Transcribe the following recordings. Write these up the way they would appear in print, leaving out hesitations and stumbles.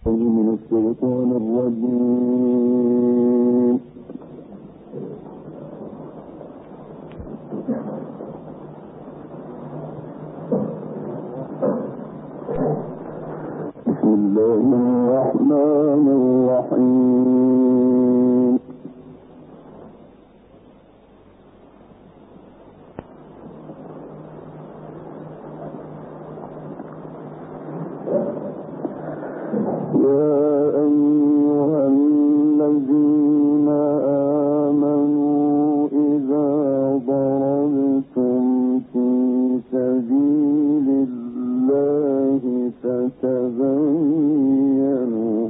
من الشيطان الرجيم. بسم الله الرحمن الرحيم. يا أيها الذين آمنوا إذا ضربتم في سبيل الله فتبينوا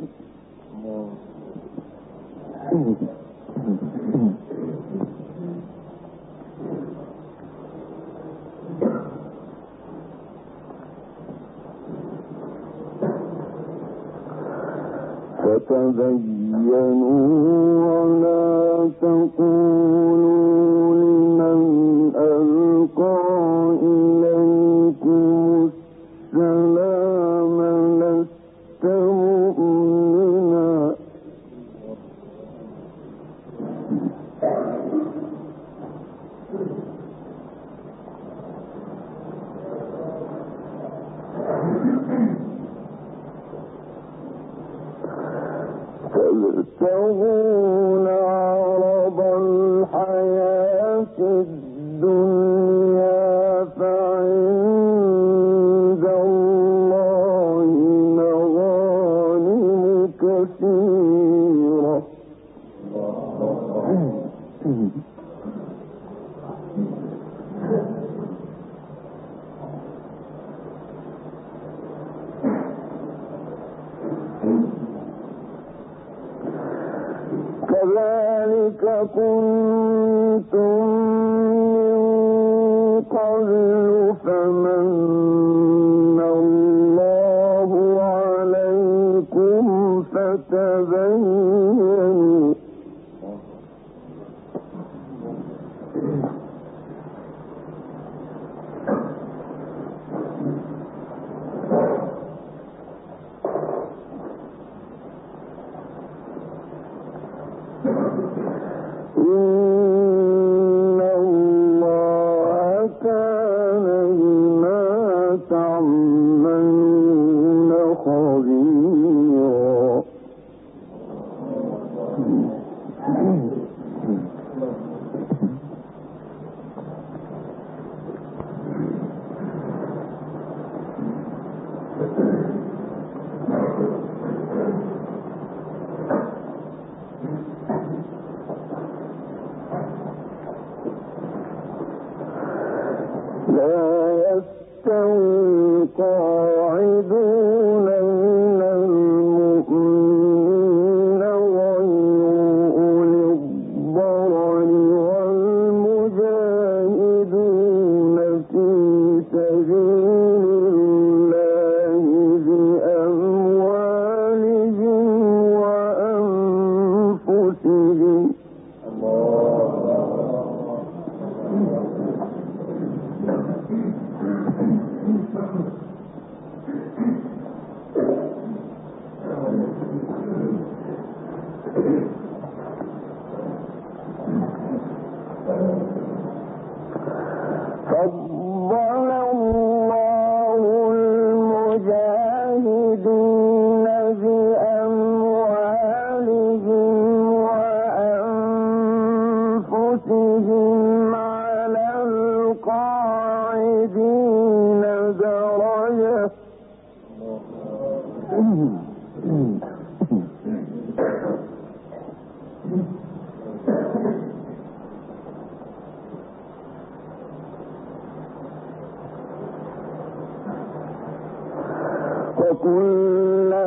ولا تقولوا لمن ألقى إليكم السلام لست مؤمنا تبتغون عرض الحياة الدنيا فعند الله مغانم كثيرة كذلك كنتم من قبل فمن الله عليكم فتبينوا إن الله كان بما تعملون خبيرا. لا يستوي القاعدون من المؤمنين غير أولي الضرر والمجاهدون في سبيل الله بأموالهم وأنفسهم. فضل الله المجاهدين بأموالهم وأنفسهم على القاعدين درجة وكلا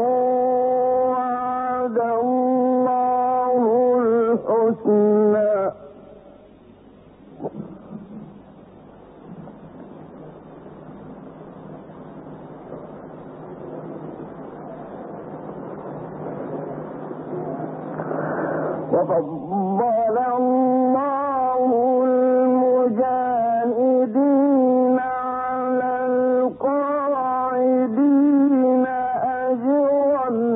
وعد الله الحسنى وفضل الله المجاهدين على القاعدين أجرا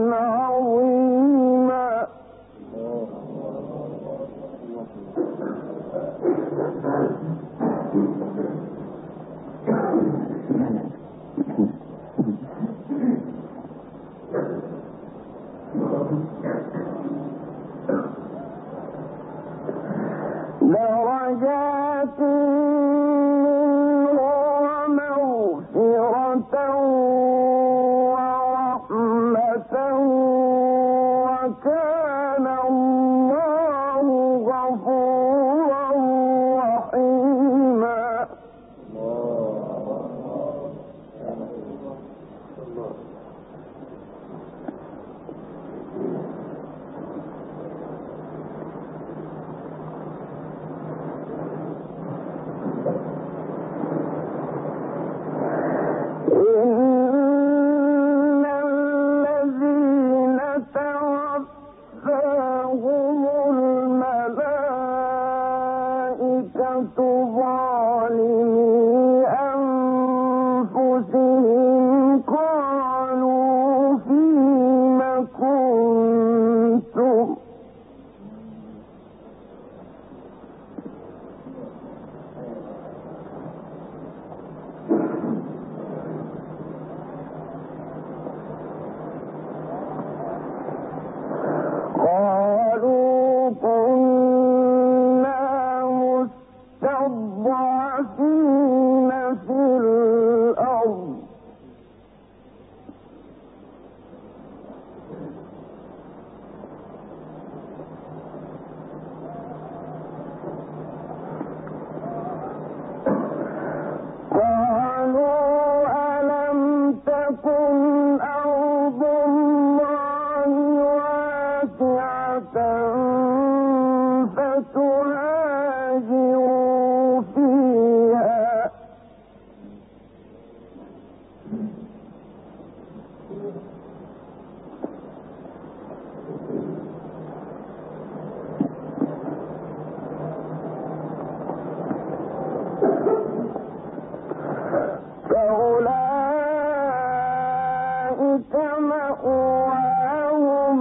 مأواهم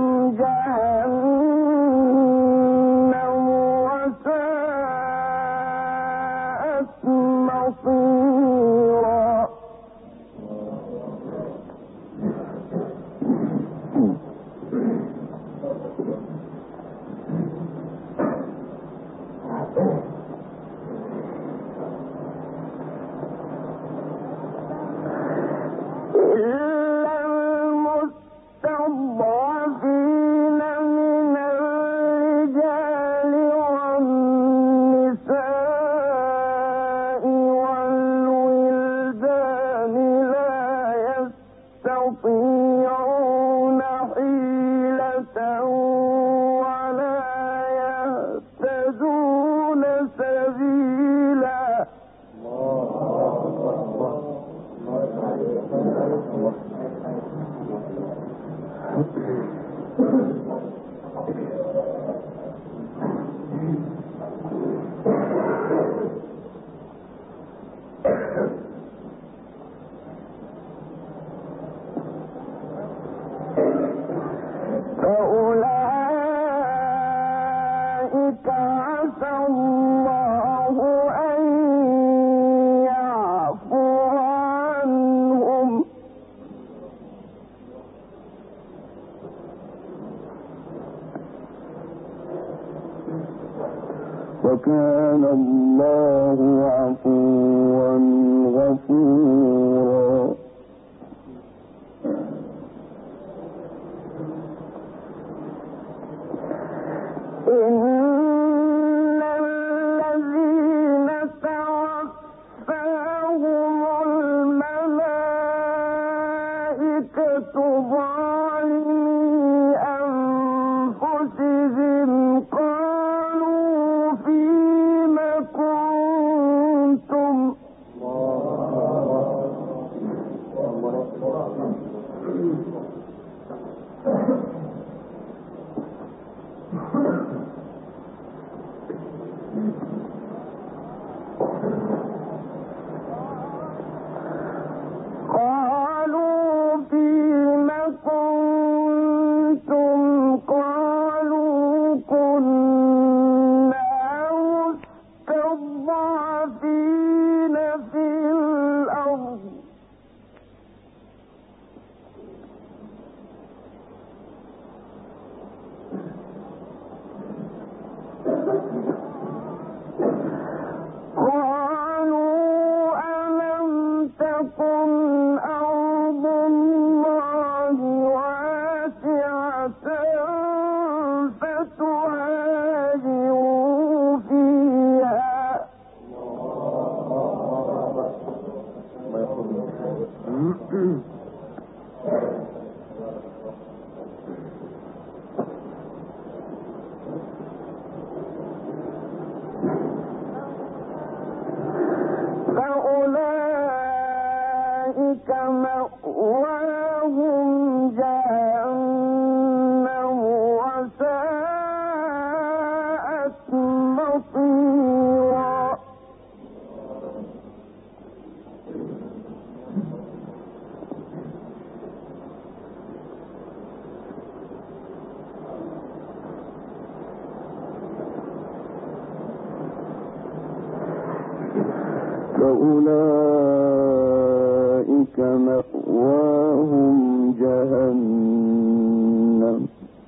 جهنم وساءت مصيرا. إلا المستضعفين من الرجال والنساء والولدان لا يستطيعون حيلة ولا يهتدون سبيلا. فأولئك عسى الله أن يعفو عنهم وكان الله عفوا غفورا. إن الذين توفاهم الملائكة ظالمي أنفسهم قالوا فيم كنتم قالوا كنا مستضعفين في الأرض قالوا ألم تكن أرض الله واسعة فتهاجروا فيها فأولئك مأواهم جهنم وساءت مصيرا. فأولئك مأواهم جهنم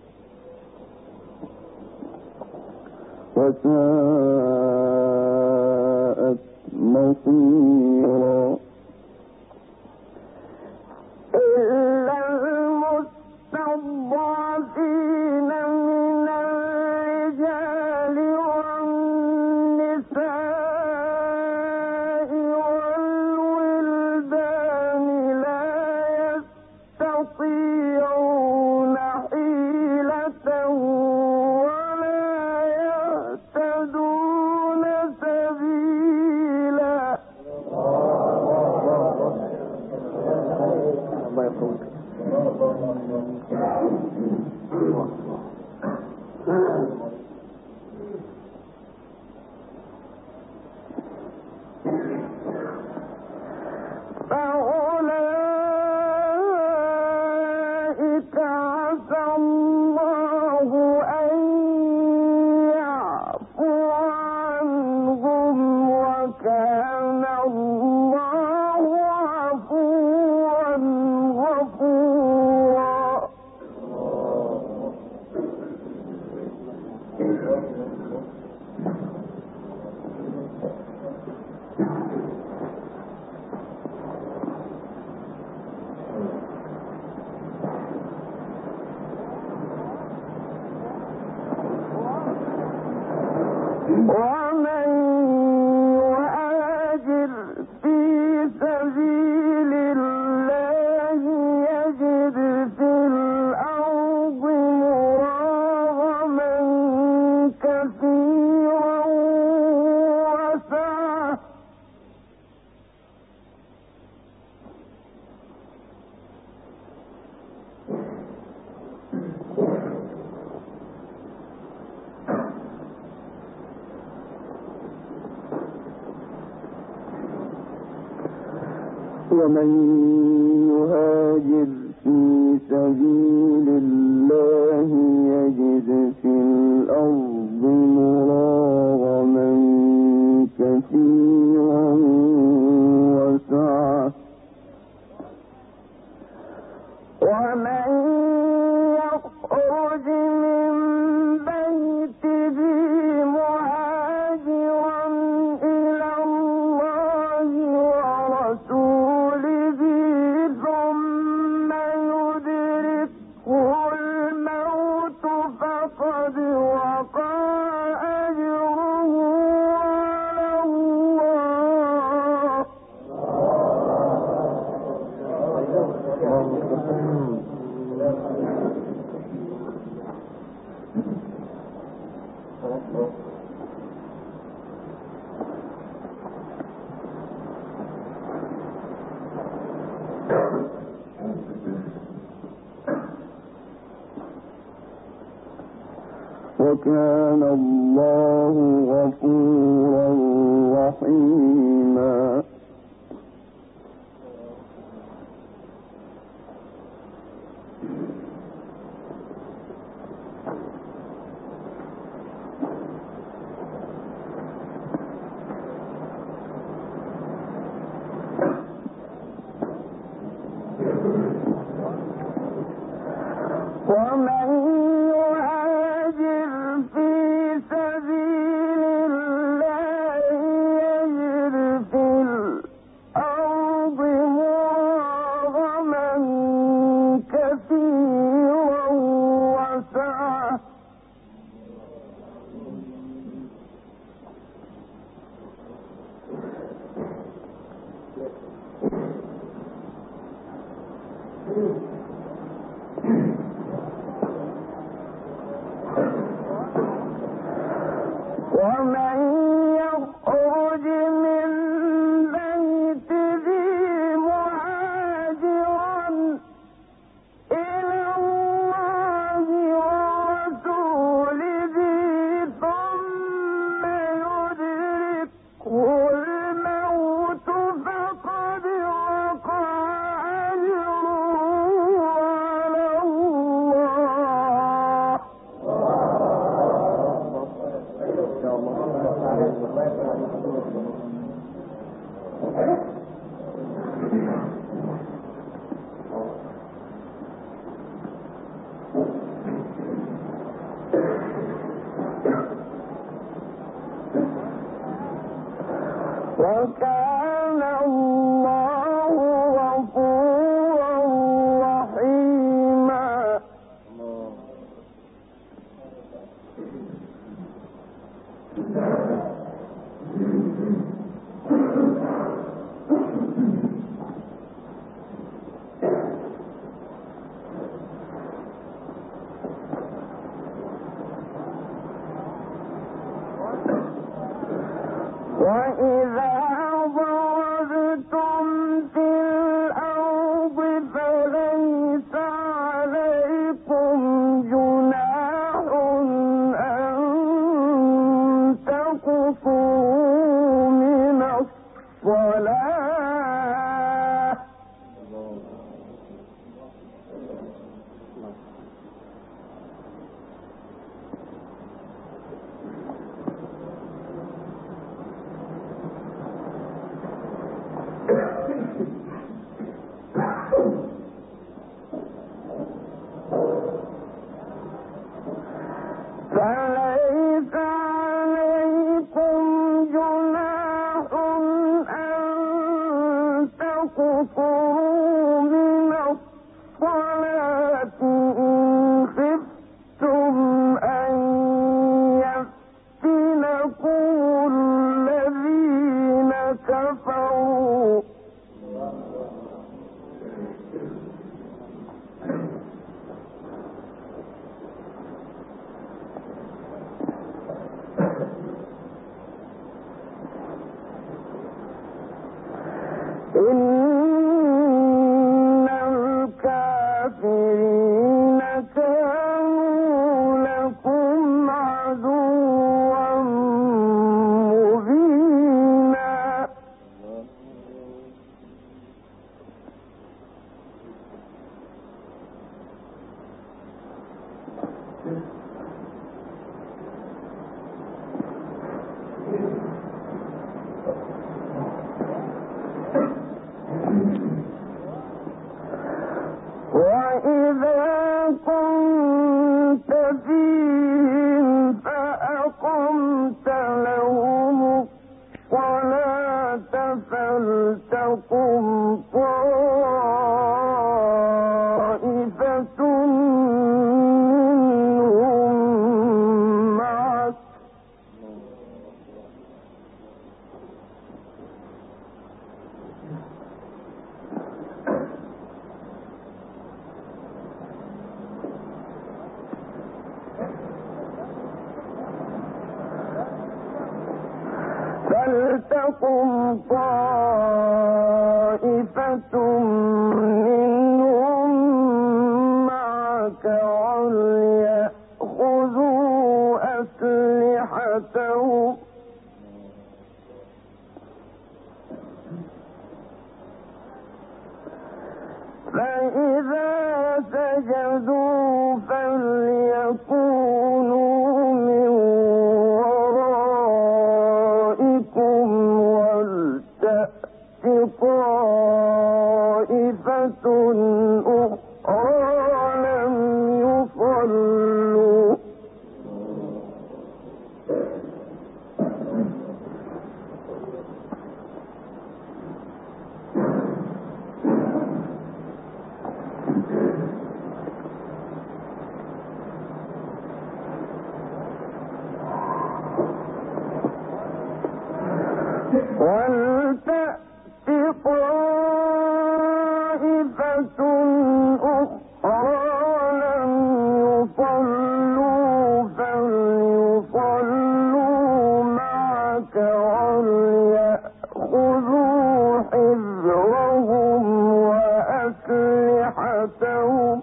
وساءت مصيرا. إلا المستضعفين من الرجال والنساء والولدان لا يستطيعون حيلة ولا يهتدون سبيلا. الله يقولك فأولئك ومن يهاجر في سبيل الله يجد في الأرض مراغما كثيرا وسعة ومن يهاجر في سبيل الله يجد في الأرض مراغما كثيرا وسعة ومن يخرج من بيته مهاجرا إلى الله ورسوله ثم يدركه الموت فقد وقع أجره على الله. وكان الله غفورا رحيما. ومن يهاجر في سبيل الله يجد في الأرض مراغما كثيرا وسعة ومن يخرج من بيته مهاجرا إلى الله ورسوله ثم يدركه الموت فقد وقع أجره على الله. وكان الله غفورا رحيما. وإذا كنت فيهم فأقمت لهم الصلاة فلتقم طائفة منهم معك فلتقم طائفة منهم معك وليأخذوا أسلحتهم فإذا سجدوا فليكونوا من ورائكم ولتأت طائفة أخرى لم يصلوا ولتأت طائفة أخرى لم يصلوا فليصلوا معك وليأخذوا حذرهم وأسلحتهم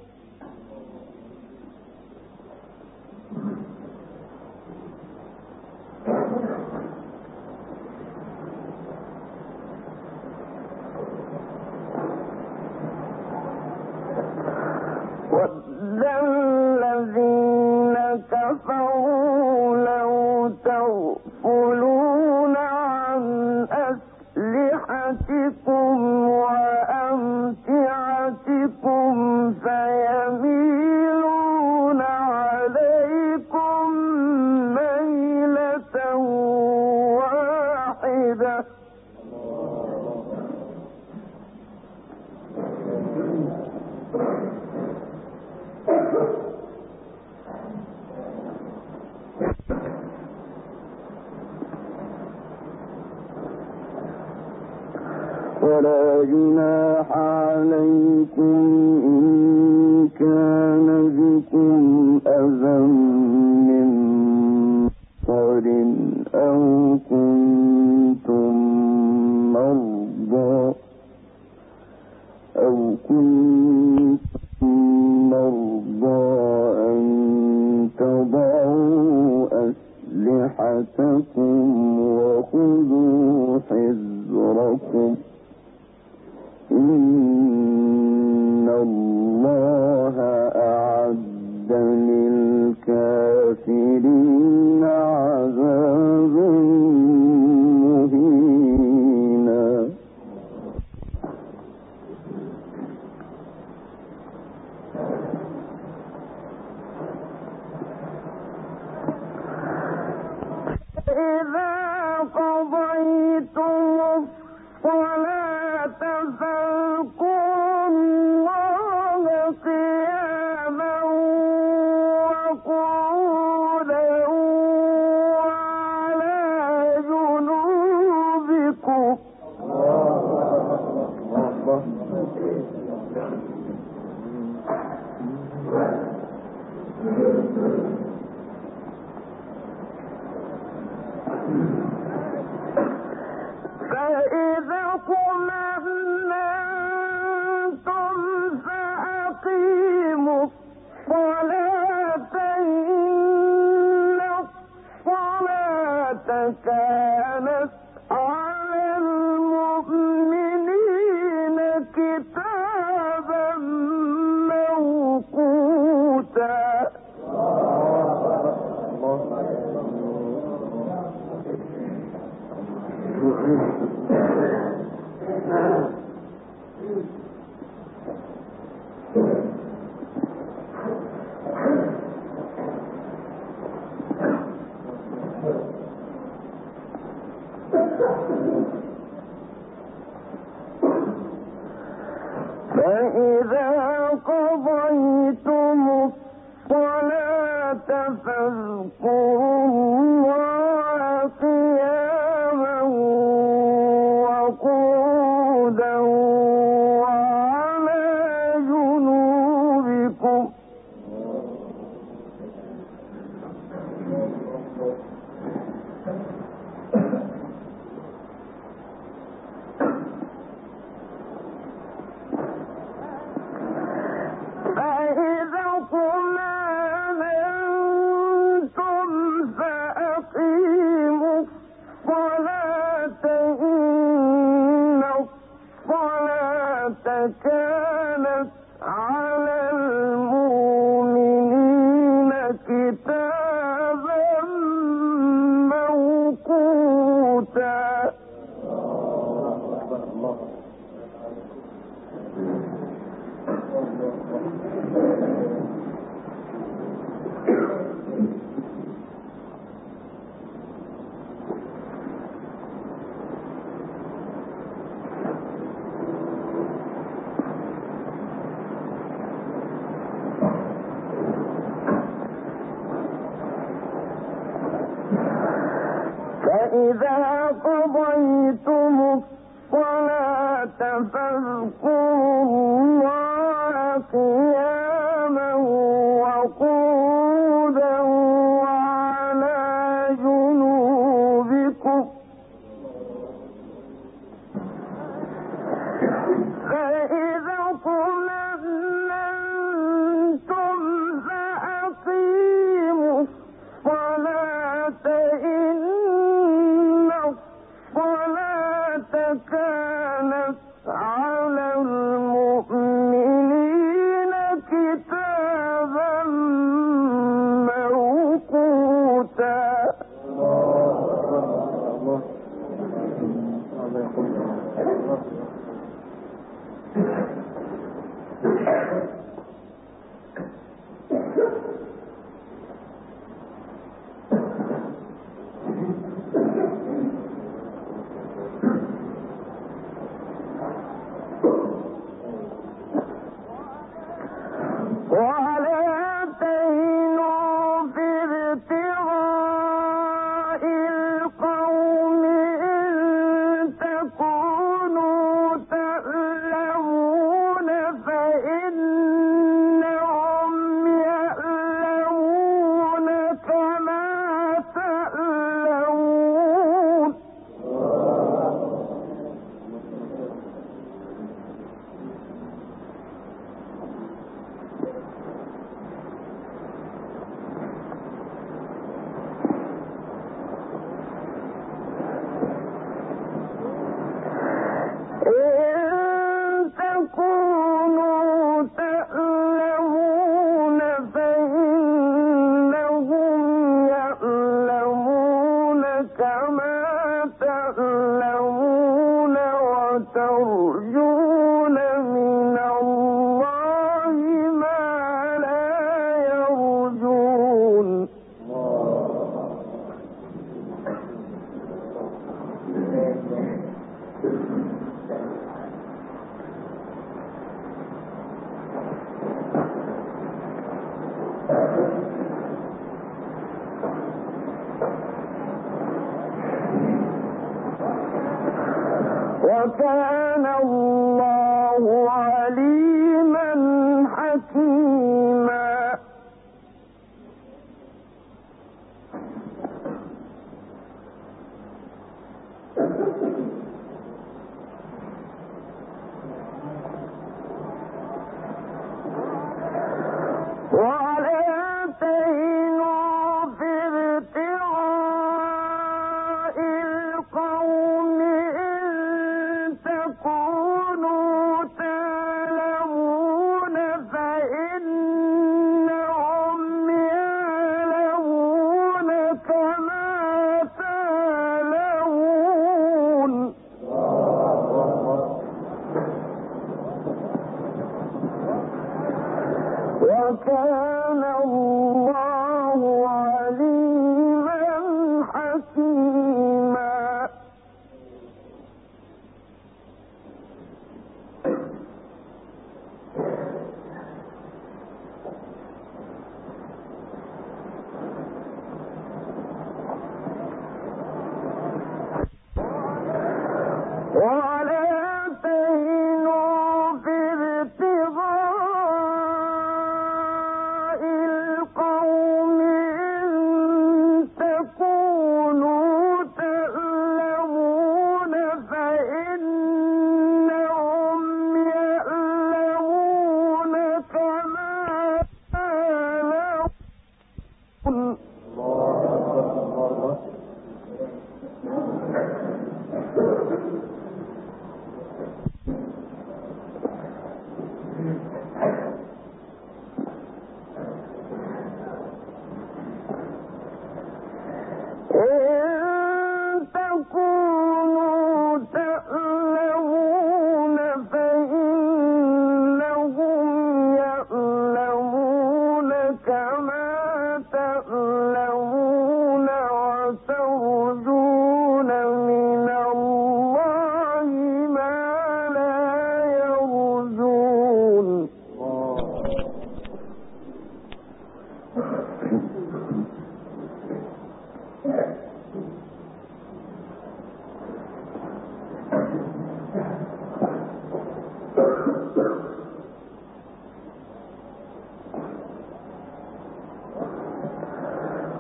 وَدَّ الَّذِينَ كَفَرُوا لَوْ تَغْفُلُونَ عَنْ أَسْلِحَتِكُمْ وَأَمْتِعَتِكُمْ فَيَمِيلُونَ عَلَيْكُمْ مَيْلَةً واحدة ولا جناح عليكم إن كان بكم أذى من مطر أو كنتم مرضى أن تضعوا أسلحتكم وخذوا حذركم إن الله أعد للكافرين عذابا مهينا إذا قضيتم الصلاة فاذكروا الله قياما وقعودا وعلى جنوبكم فإذا اطمأننتم فأقيموا الصلاة إن الصلاة كانت على المؤمنين كتابا موقوتا فاذكروا الله قياما وقعودا وعلى جنوبكم فإذا اطمأننتم فأقيموا الصلاة إن الصلاة كانت على المؤمنين كتابا موقوتا. فإذا قضيتم الصلاة فاذكروا الله قياما وقعودا وعلى جنوبكم فإذا اطمأننتم فأقيموا الصلاة إن الصلاة كانت على المؤمنين كتابا موقوتا. ولا تهنوا في ابتغاء القوم إن تكونوا تألمون فإنهم يألمون كما تألمون. إن تكونوا تألمون فإنهم يألمون كما تألمون وترجون من الله ما لا يرجون. وكان الله عليما حكيما. ولا تهنوا في ابتغاء القوم إن تكونوا تألمون فإنهم يألمون كما تألمون. وكان الله عليما حكيما.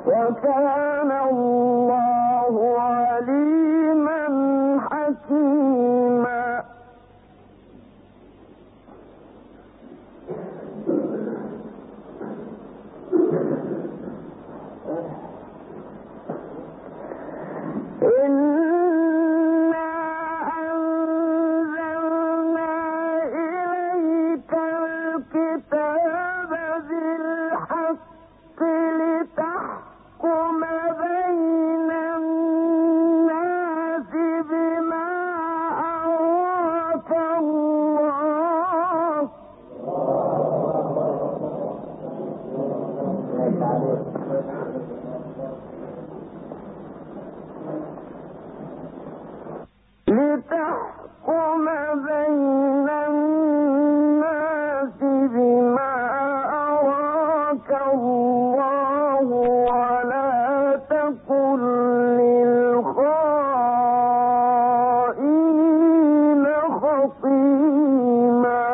وكان الله عليما حكيما. لتحكم بين الناس بما أراك الله ولا تكن للخائنين خصيما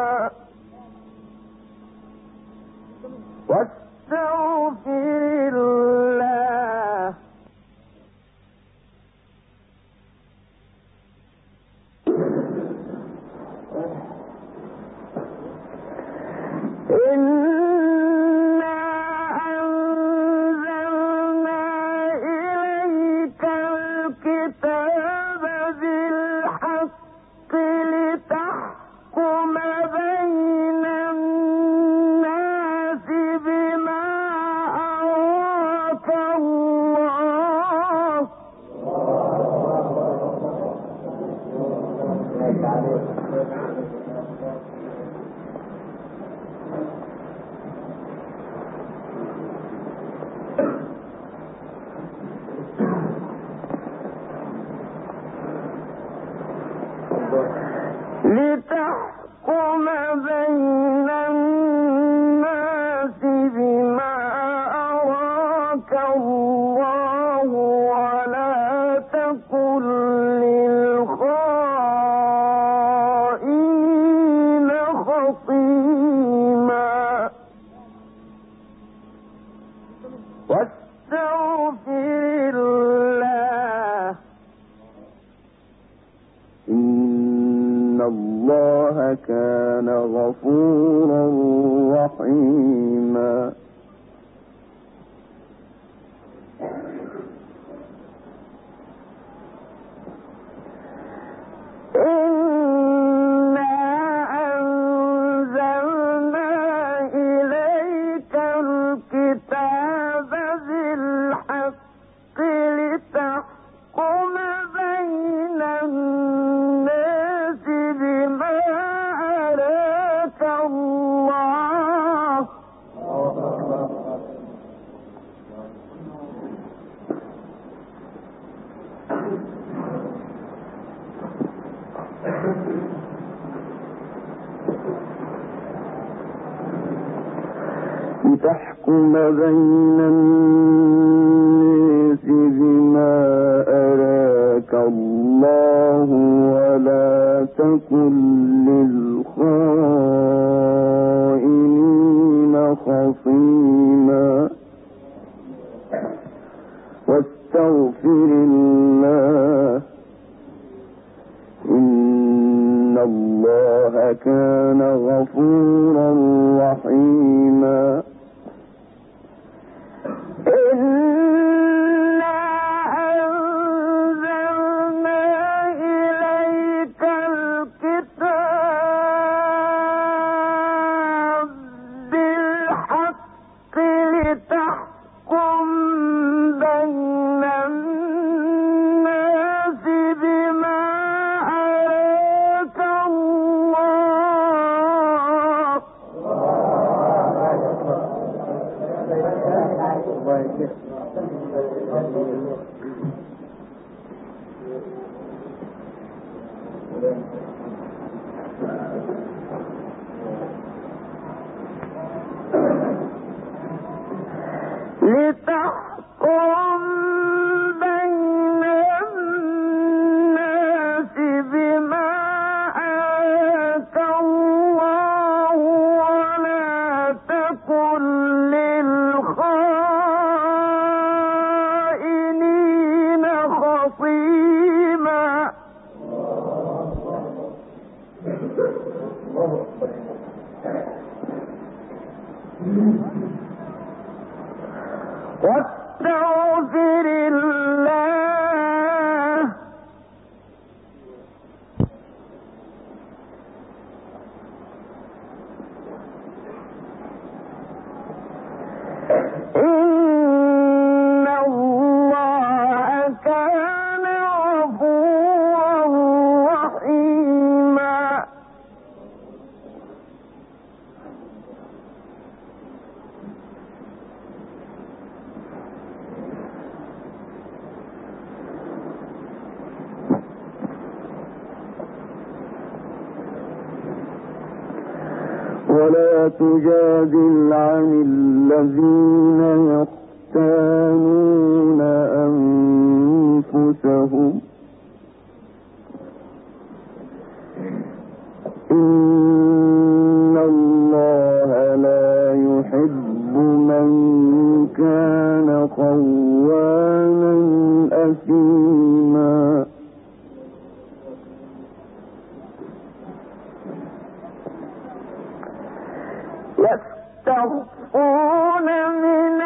واستغفر الله إنا أنزلنا إليك الكتاب بالحق لتحكم بين الناس بما أراك الله لتحكم بين الناس بما أراك الله ولا تكن للخائنين خصيما واستغفر الله إن الله كان غفورا رحيما. إنا أنزلنا إليك الكتاب بالحق لتحكم بين الناس بما أراك الله لتحكم بين الناس بما أراك الله ولا تكن للخائنين خصيما واستغفر الله إن الله كان غفورا رحيما. إنا أنزلنا إليك الكتاب بالحق لتحكم بين الناس بما أراك الله لتحكم بين الناس بما أراك الله ولا تكن للخائنين واستغفر الله إن الله كان غفورا رحيما ولا تجادل عن الذين يختانون أنفسهم إن الله لا يحب من كان خوانا أثيما يستخفون من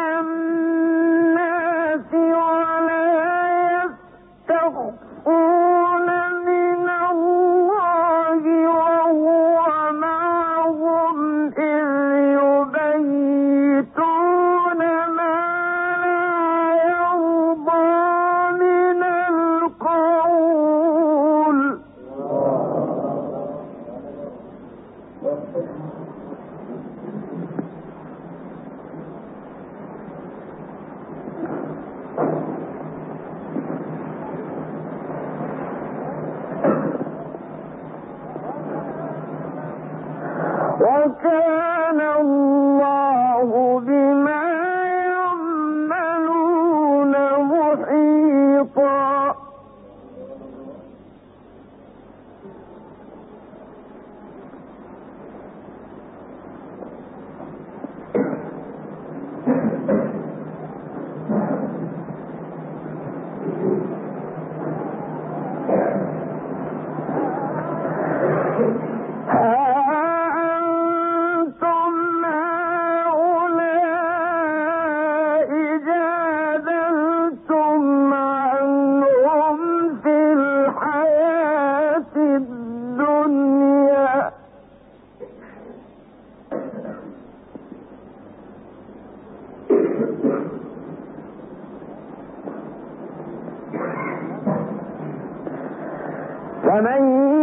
الناس ولا يستخفون من الله وهو معهم إذ يبيتون ما لا يرضى من القول وكان الله بما يعملون محيطا فمن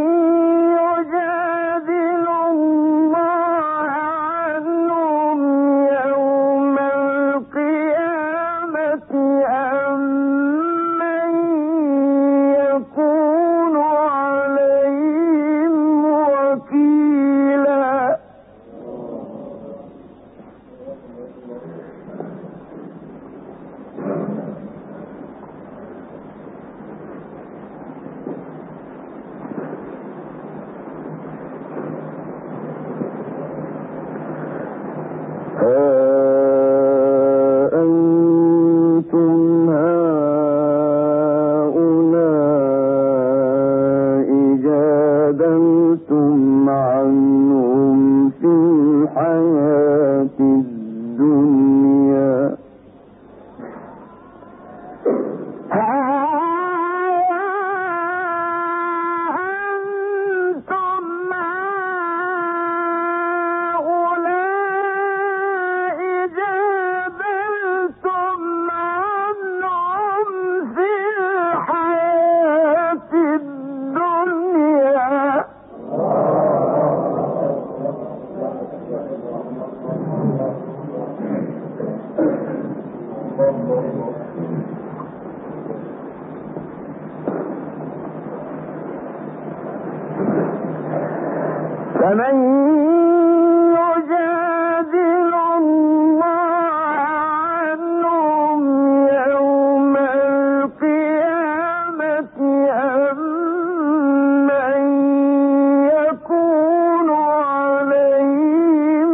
يجادل الله عنهم يوم القيامة أم من يكون عليهم وكيلا أنتم هؤلاء جادلتم عنهم في الحياة الدنيا فمن يجادل الله عنهم يوم القيامة أم من يكون عليهم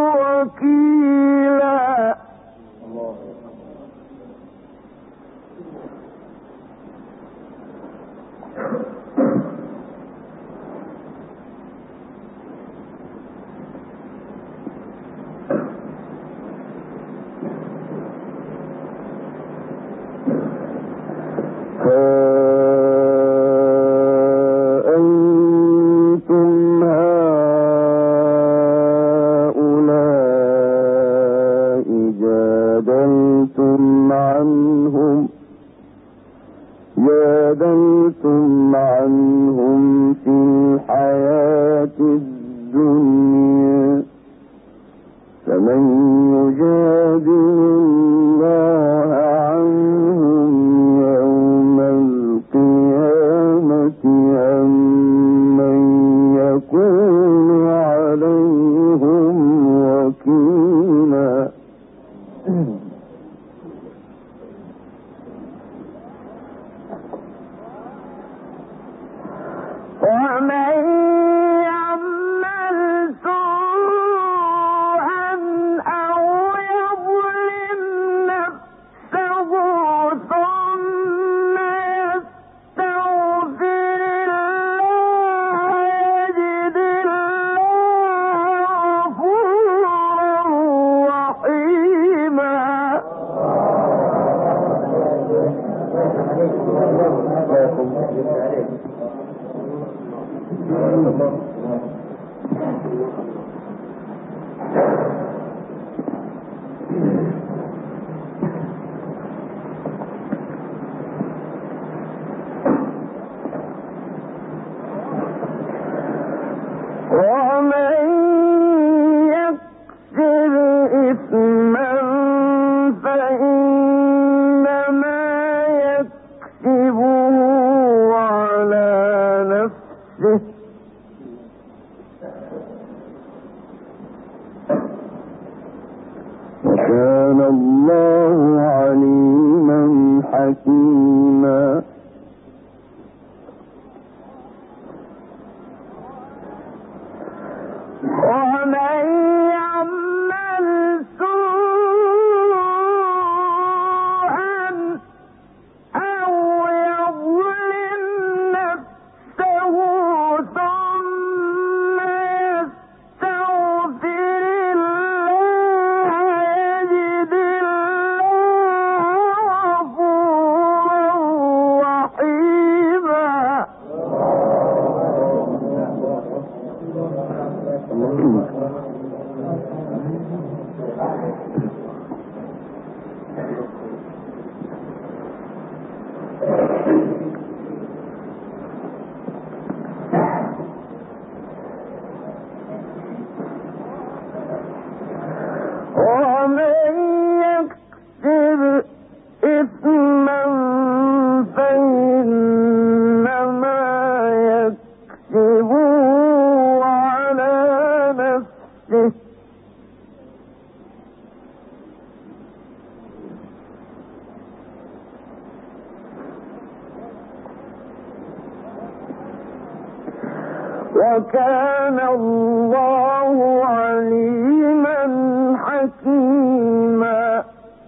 وكيلا جادلتم عنهم في الحياة الدنيا فمن يجادل الله عنهم يوم القيامة أم من يكون عليهم وكيلا. ومن يعمل سوءا أو يظلم نفسه ثم يستغفر الله يجد الله غفورا رحيما. ومن يكسب إثما فإنما يكسبه على نفسه وكان الله عليما حكيما. ومن يعمل سوءا أو يظلم نفسه ثم يستغفر الله يجد الله غفورا رحيما. ومن يكسب إثما فإنما يكسبه على نفسه وكان الله عليما حكيما.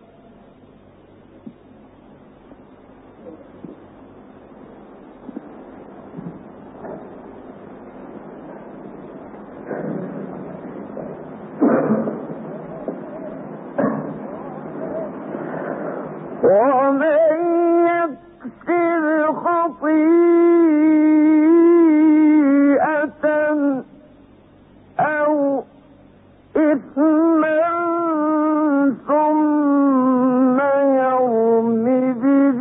ومن يكسب خطيئة أو إثما ثم يرم به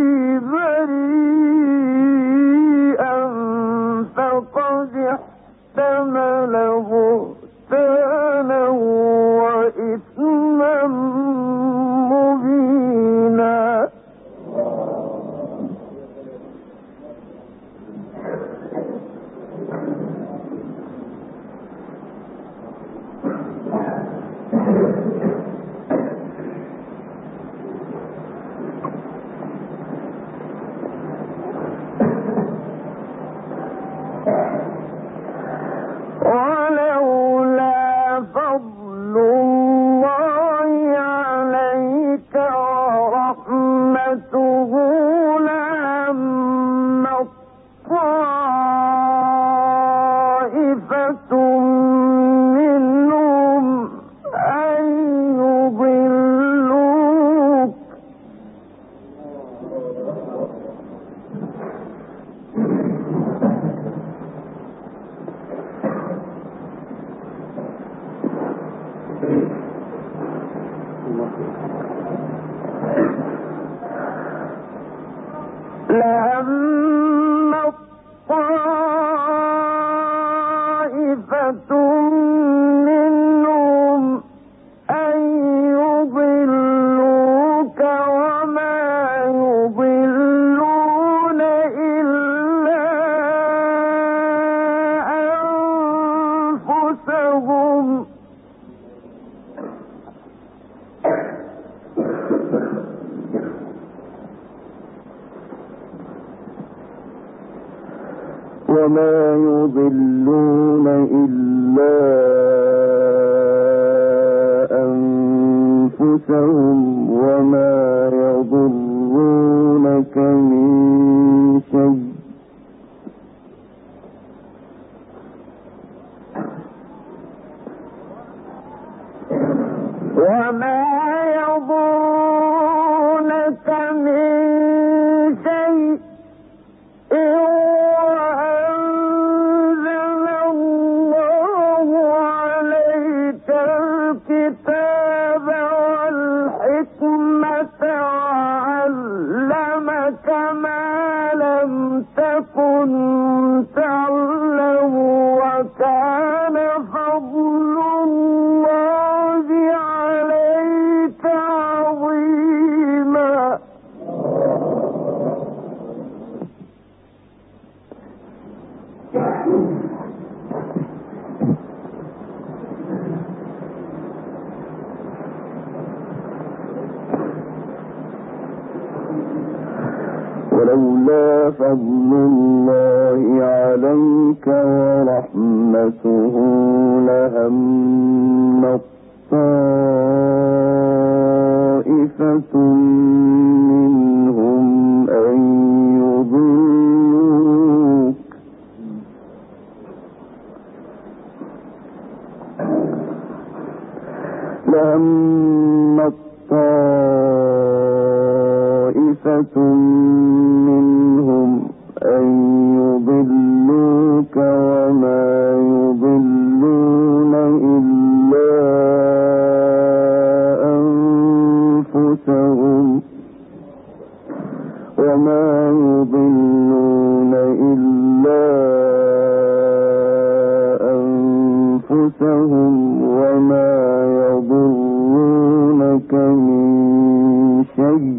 بريئا فقد احتمل بهتانا وإثما مبينا. ولولا فضل الله لهم طائفة منهم أن يضلوك وما يضلون إلا أنفسهم وما يضلون إلا أنفسهم وما يضرونك من شيء وما يضرونك من شيء الكتاب والحكمة وعلمك ما لم تكن تعلم وكان فضل الله عليك عظيما ولولا فضل الله عليك ورحمته لهم طائفة منهم أن يضلوك لهم طائفة منهم أن يضلوك وما يضلون إلا أنفسهم وما يضلون إلا أنفسهم وما يضرونك من شيء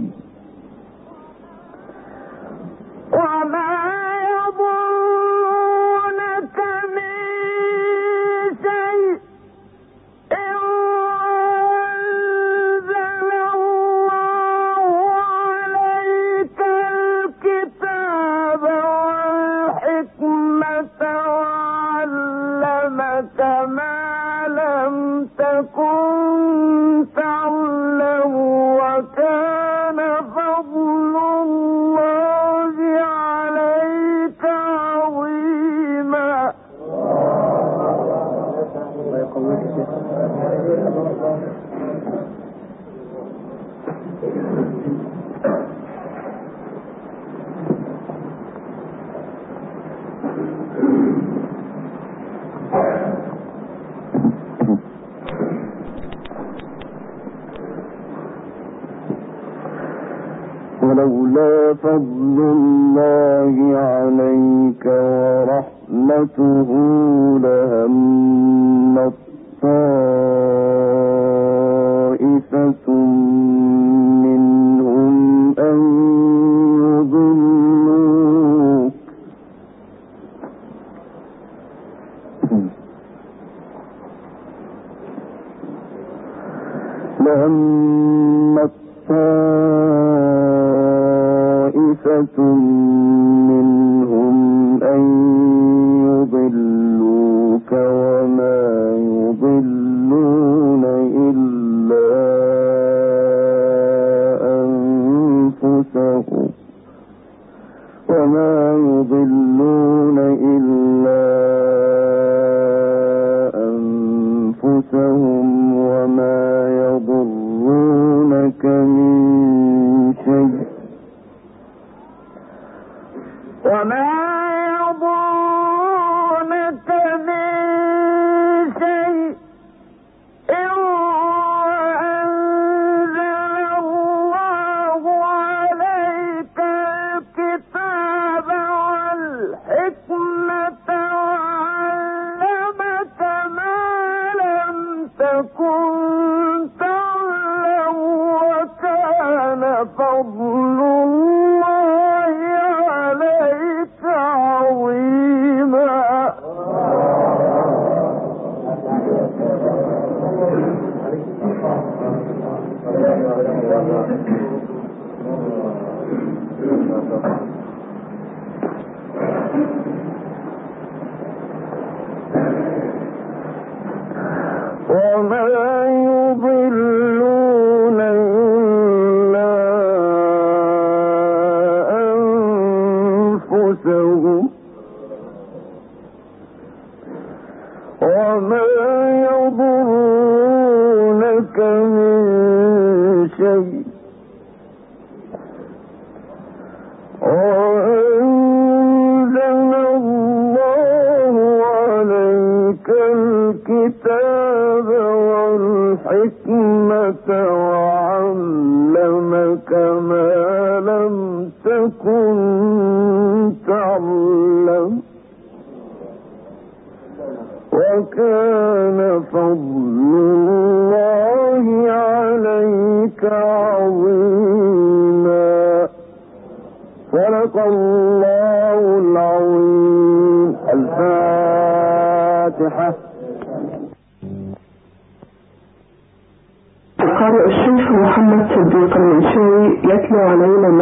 وما يضرونك من شيء أنزل الله عليك الكتاب والحكمة وعلمك ما لم تكن تعلم وكان فضل الله عليك عظيما ولولا فضل الله عليك ورحمته لهم طائفة منهم أن يضلوك لهم طائفة منهم أن يضلوك وما يضلون إلا أنفسهم وما يضلون إلا أنفسهم وما يضرونك من شيء وما يضرونك من شيء وما يضلون إلا أنفسهم وما يضرونك من شيء وأنزل الله عليك الكتاب والحكمة وعلمك ما لم تكن تعلم وكان فضل الله عليك عظيما. صدق الله العظيم. الفاتحة. القارئ الشيخ محمد صديق المنشاوي يتلو علينا